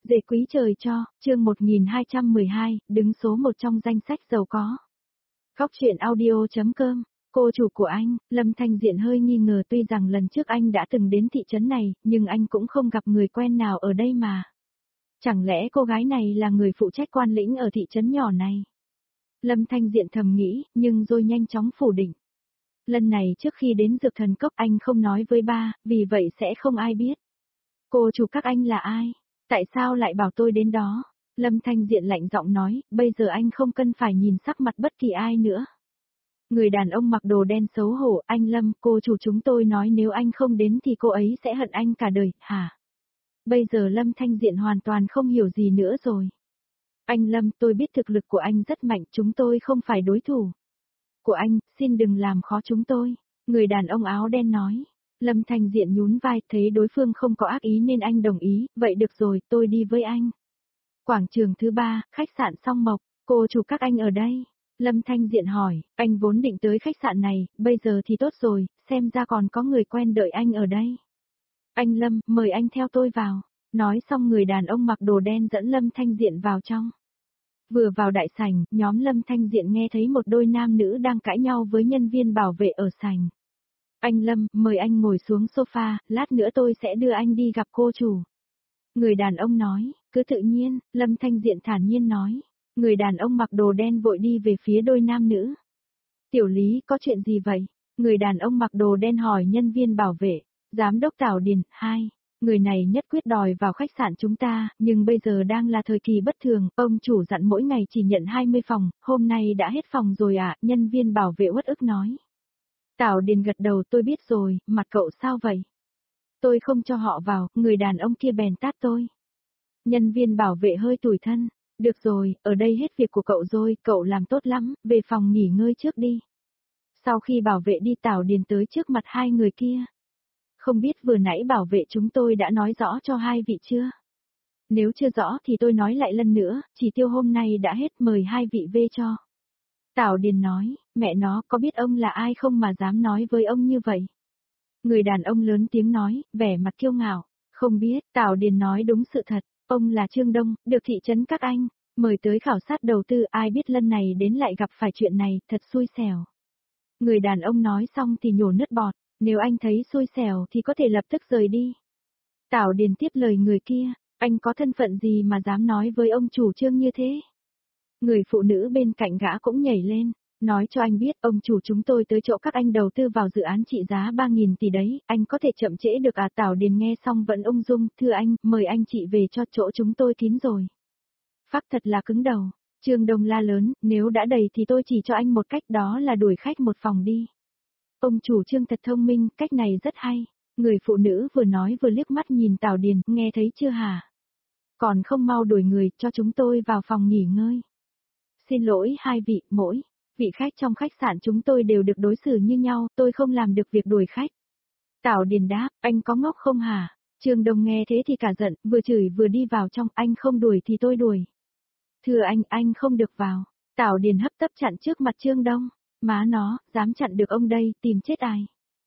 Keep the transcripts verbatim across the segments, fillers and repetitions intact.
Dễ quý trời cho, chương một nghìn hai trăm mười hai, đứng số một trong danh sách giàu có. Góc truyện audio.com, cô chủ của anh, Lâm Thanh Diện hơi nghi ngờ tuy rằng lần trước anh đã từng đến thị trấn này, nhưng anh cũng không gặp người quen nào ở đây mà. Chẳng lẽ cô gái này là người phụ trách quan lĩnh ở thị trấn nhỏ này? Lâm Thanh Diện thầm nghĩ, nhưng rồi nhanh chóng phủ định. Lần này trước khi đến Dược Thần Cốc anh không nói với ba, vì vậy sẽ không ai biết. Cô chủ các anh là ai? Tại sao lại bảo tôi đến đó? Lâm Thanh Diện lạnh giọng nói, bây giờ anh không cần phải nhìn sắc mặt bất kỳ ai nữa. Người đàn ông mặc đồ đen xấu hổ, anh Lâm, cô chủ chúng tôi nói nếu anh không đến thì cô ấy sẽ hận anh cả đời, hả? Bây giờ Lâm Thanh Diện hoàn toàn không hiểu gì nữa rồi. Anh Lâm, tôi biết thực lực của anh rất mạnh, chúng tôi không phải đối thủ của anh, xin đừng làm khó chúng tôi. Người đàn ông áo đen nói. Lâm Thanh Diện nhún vai, thấy đối phương không có ác ý nên anh đồng ý, vậy được rồi, tôi đi với anh. Quảng trường thứ ba, khách sạn Song Mộc, cô chủ các anh ở đây. Lâm Thanh Diện hỏi, anh vốn định tới khách sạn này, bây giờ thì tốt rồi, xem ra còn có người quen đợi anh ở đây. Anh Lâm, mời anh theo tôi vào. Nói xong người đàn ông mặc đồ đen dẫn Lâm Thanh Diện vào trong. Vừa vào đại sảnh, nhóm Lâm Thanh Diện nghe thấy một đôi nam nữ đang cãi nhau với nhân viên bảo vệ ở sảnh. Anh Lâm, mời anh ngồi xuống sofa, lát nữa tôi sẽ đưa anh đi gặp cô chủ. Người đàn ông nói, cứ tự nhiên, Lâm Thanh Diện thản nhiên nói. Người đàn ông mặc đồ đen vội đi về phía đôi nam nữ. Tiểu Lý, có chuyện gì vậy? Người đàn ông mặc đồ đen hỏi nhân viên bảo vệ. Giám đốc Tảo Điền, hai. Người này nhất quyết đòi vào khách sạn chúng ta, nhưng bây giờ đang là thời kỳ bất thường, ông chủ dặn mỗi ngày chỉ nhận hai mươi phòng, hôm nay đã hết phòng rồi ạ, à? Nhân viên bảo vệ uất ức nói. Tảo Điền gật đầu, tôi biết rồi, mặt cậu sao vậy? Tôi không cho họ vào, người đàn ông kia bèn tát tôi. Nhân viên bảo vệ hơi tủi thân. Được rồi, ở đây hết việc của cậu rồi, cậu làm tốt lắm, về phòng nghỉ ngơi trước đi. Sau khi bảo vệ đi Tảo Điền tới trước mặt hai người kia. Không biết vừa nãy bảo vệ chúng tôi đã nói rõ cho hai vị chưa? Nếu chưa rõ thì tôi nói lại lần nữa, chỉ tiêu hôm nay đã hết, mời hai vị về cho. Tảo Điền nói, mẹ nó có biết ông là ai không mà dám nói với ông như vậy? Người đàn ông lớn tiếng nói, vẻ mặt kiêu ngạo, không biết, Tảo Điền nói đúng sự thật, ông là Trương Đông, được thị trấn các anh, mời tới khảo sát đầu tư, ai biết lần này đến lại gặp phải chuyện này, thật xui xẻo. Người đàn ông nói xong thì nhổ nước bọt, nếu anh thấy xui xẻo thì có thể lập tức rời đi. Tảo Điền tiếp lời người kia, anh có thân phận gì mà dám nói với ông chủ Trương như thế? Người phụ nữ bên cạnh gã cũng nhảy lên. Nói cho anh biết, ông chủ chúng tôi tới chỗ các anh đầu tư vào dự án trị giá ba nghìn tỷ đấy, anh có thể chậm trễ được à? Tảo Điền nghe xong vẫn ung dung, thưa anh, mời anh chị về cho, chỗ chúng tôi kín rồi. Phác thật là cứng đầu, Trương Đông la lớn, nếu đã đầy thì tôi chỉ cho anh một cách, đó là đuổi khách một phòng đi. Ông chủ Trương thật thông minh, cách này rất hay. Người phụ nữ vừa nói vừa liếc mắt nhìn Tảo Điền, nghe thấy chưa hả? Còn không mau đuổi người, cho chúng tôi vào phòng nghỉ ngơi. Xin lỗi hai vị, mỗi vị khách trong khách sạn chúng tôi đều được đối xử như nhau, tôi không làm được việc đuổi khách. Tảo Điền đáp, anh có ngốc không hả? Trương Đông nghe thế thì cả giận, vừa chửi vừa đi vào trong, anh không đuổi thì tôi đuổi. Thưa anh, anh không được vào. Tảo Điền hấp tấp chặn trước mặt Trương Đông, má nó, dám chặn được ông đây, tìm chết ai.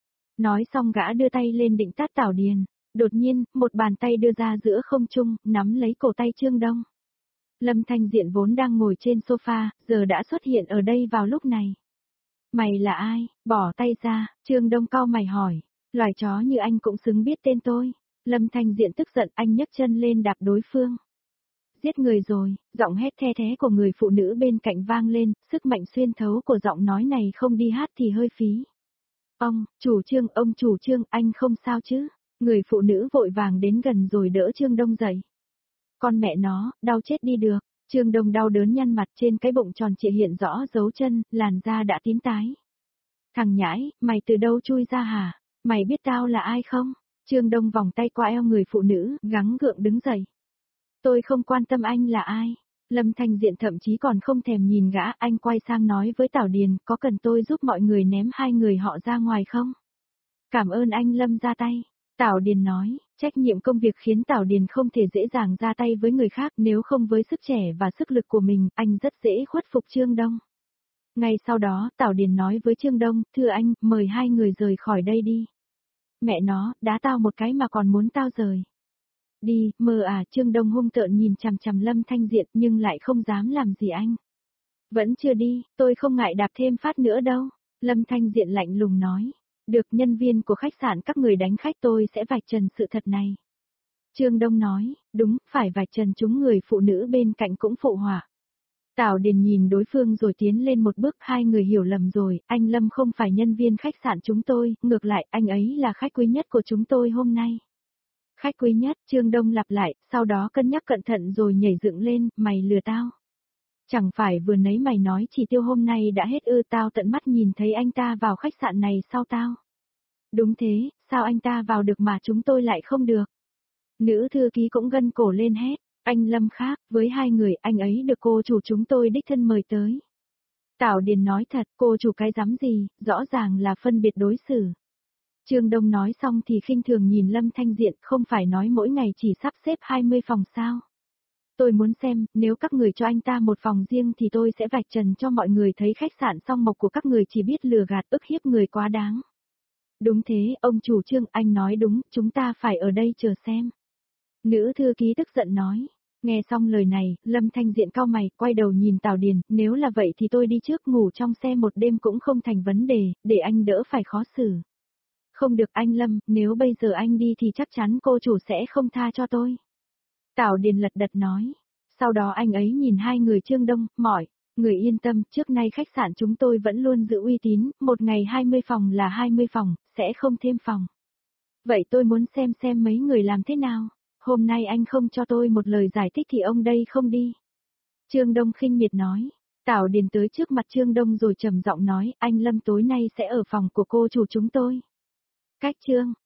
Nói xong gã đưa tay lên định tát Tảo Điền, đột nhiên, một bàn tay đưa ra giữa không trung, nắm lấy cổ tay Trương Đông. Lâm Thanh Diện vốn đang ngồi trên sofa, giờ đã xuất hiện ở đây vào lúc này. Mày là ai? Bỏ tay ra, Trương Đông cau mày hỏi. Loài chó như anh cũng xứng biết tên tôi. Lâm Thanh Diện tức giận, anh nhấc chân lên đạp đối phương. Giết người rồi, giọng hét the thé của người phụ nữ bên cạnh vang lên, sức mạnh xuyên thấu của giọng nói này không đi hát thì hơi phí. Ông, chủ Trương, ông chủ Trương, anh không sao chứ? Người phụ nữ vội vàng đến gần rồi đỡ Trương Đông dậy. Con mẹ nó, đau chết đi được. Trương Đông đau đớn nhăn mặt, trên cái bụng tròn trịa hiện rõ dấu chân, làn da đã tím tái. Thằng nhãi, mày từ đâu chui ra hả? Mày biết tao là ai không? Trương Đông vòng tay qua eo người phụ nữ, gắng gượng đứng dậy. Tôi không quan tâm anh là ai. Lâm Thanh Diện thậm chí còn không thèm nhìn gã, anh quay sang nói với Tảo Điền, có cần tôi giúp mọi người ném hai người họ ra ngoài không? Cảm ơn anh Lâm ra tay. Tảo Điền nói, trách nhiệm công việc khiến Tảo Điền không thể dễ dàng ra tay với người khác, nếu không với sức trẻ và sức lực của mình, anh rất dễ khuất phục Trương Đông. Ngay sau đó, Tảo Điền nói với Trương Đông, thưa anh, mời hai người rời khỏi đây đi. Mẹ nó, đá tao một cái mà còn muốn tao rời. Đi, mơ à, Trương Đông hung tợn nhìn chằm chằm Lâm Thanh Diện nhưng lại không dám làm gì anh. Vẫn chưa đi, tôi không ngại đạp thêm phát nữa đâu. Lâm Thanh Diện lạnh lùng nói. Được, nhân viên của khách sạn các người đánh khách tôi sẽ vạch trần sự thật này. Trương Đông nói, đúng, phải vạch trần chúng, người phụ nữ bên cạnh cũng phụ họa. Tào Điền nhìn đối phương rồi tiến lên một bước, hai người hiểu lầm rồi, anh Lâm không phải nhân viên khách sạn chúng tôi, ngược lại anh ấy là khách quý nhất của chúng tôi hôm nay. Khách quý nhất, Trương Đông lặp lại, sau đó cân nhắc cẩn thận rồi nhảy dựng lên, mày lừa tao. Chẳng phải vừa nãy mày nói chỉ tiêu hôm nay đã hết ư, tao tận mắt nhìn thấy anh ta vào khách sạn này sau tao. Đúng thế, sao anh ta vào được mà chúng tôi lại không được? Nữ thư ký cũng gân cổ lên hét, anh Lâm khác, với hai người anh ấy được cô chủ chúng tôi đích thân mời tới. Tào Điền nói thật, cô chủ cái dám gì, rõ ràng là phân biệt đối xử. Trương Đông nói xong thì khinh thường nhìn Lâm Thanh Diện, không phải nói mỗi ngày chỉ sắp xếp hai mươi phòng sao. Tôi muốn xem, nếu các người cho anh ta một phòng riêng thì tôi sẽ vạch trần cho mọi người thấy khách sạn Song Mộc của các người chỉ biết lừa gạt ức hiếp người quá đáng. Đúng thế, ông chủ Trương, anh nói đúng, chúng ta phải ở đây chờ xem. Nữ thư ký tức giận nói. Nghe xong lời này, Lâm Thanh Diện cau mày, quay đầu nhìn Tào Điền, nếu là vậy thì tôi đi trước, ngủ trong xe một đêm cũng không thành vấn đề, để anh đỡ phải khó xử. Không được anh Lâm, nếu bây giờ anh đi thì chắc chắn cô chủ sẽ không tha cho tôi. Tào Điền lật đật nói. Sau đó anh ấy nhìn hai người Trương Đông, mỏi. Người yên tâm, trước nay khách sạn chúng tôi vẫn luôn giữ uy tín, một ngày hai mươi phòng là hai mươi phòng, sẽ không thêm phòng. Vậy tôi muốn xem xem mấy người làm thế nào. Hôm nay anh không cho tôi một lời giải thích thì ông đây không đi. Trương Đông khinh miệt nói. Tào Điền tới trước mặt Trương Đông rồi trầm giọng nói, anh Lâm tối nay sẽ ở phòng của cô chủ chúng tôi. Cách Trương.